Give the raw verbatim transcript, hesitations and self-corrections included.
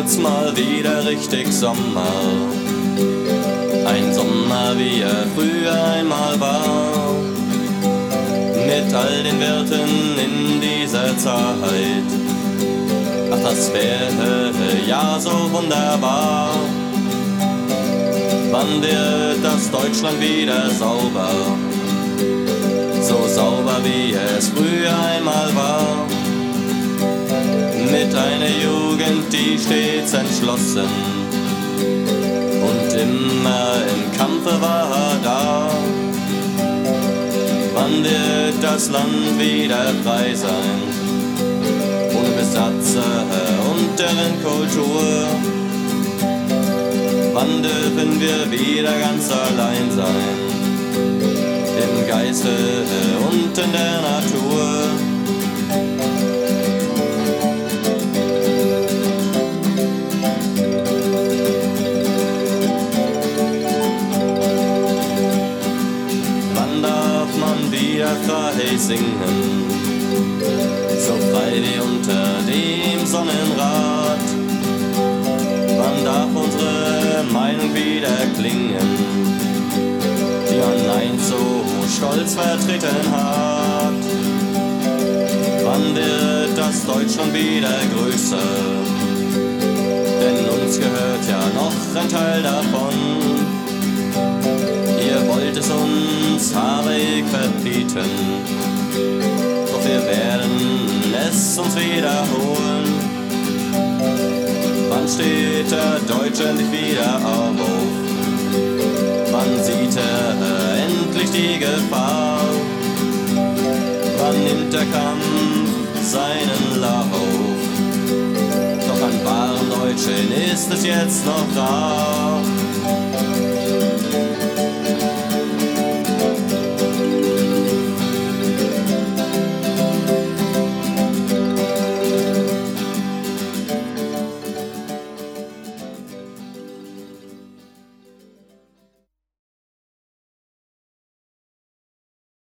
wird's mal wieder richtig Sommer. Ein Sommer, wie er früher einmal war. Mit all den Wirten in dieser Zeit. Ach, das wäre ja so wunderbar. Wann wird das Deutschland wieder sauber? So sauber, wie es früher einmal war. Mit einer Jugend, die stets entschlossen und immer im Kampfe war da. Wann wird das Land wieder frei sein? Ohne Besatzer und deren Kultur. Wann dürfen wir wieder ganz allein sein? Im Geiste und in der Natur. Wann darf man wieder frei singen? So frei wie unter dem Sonnenrad. Wann darf unsere Meinung wieder klingen, die man einst so stolz vertreten hat? Wann wird das Deutschland wieder größer? Denn uns gehört ja noch ein Teil davon. Ihr wollt es uns haarig verbieten, doch wir werden es uns wiederholen. Wann steht der Deutsche endlich wieder auf? Wann sieht er endlich die Gefahr? Wann nimmt der Kampf seinen Lauf? Doch an wahren Deutschen ist es jetzt noch rar.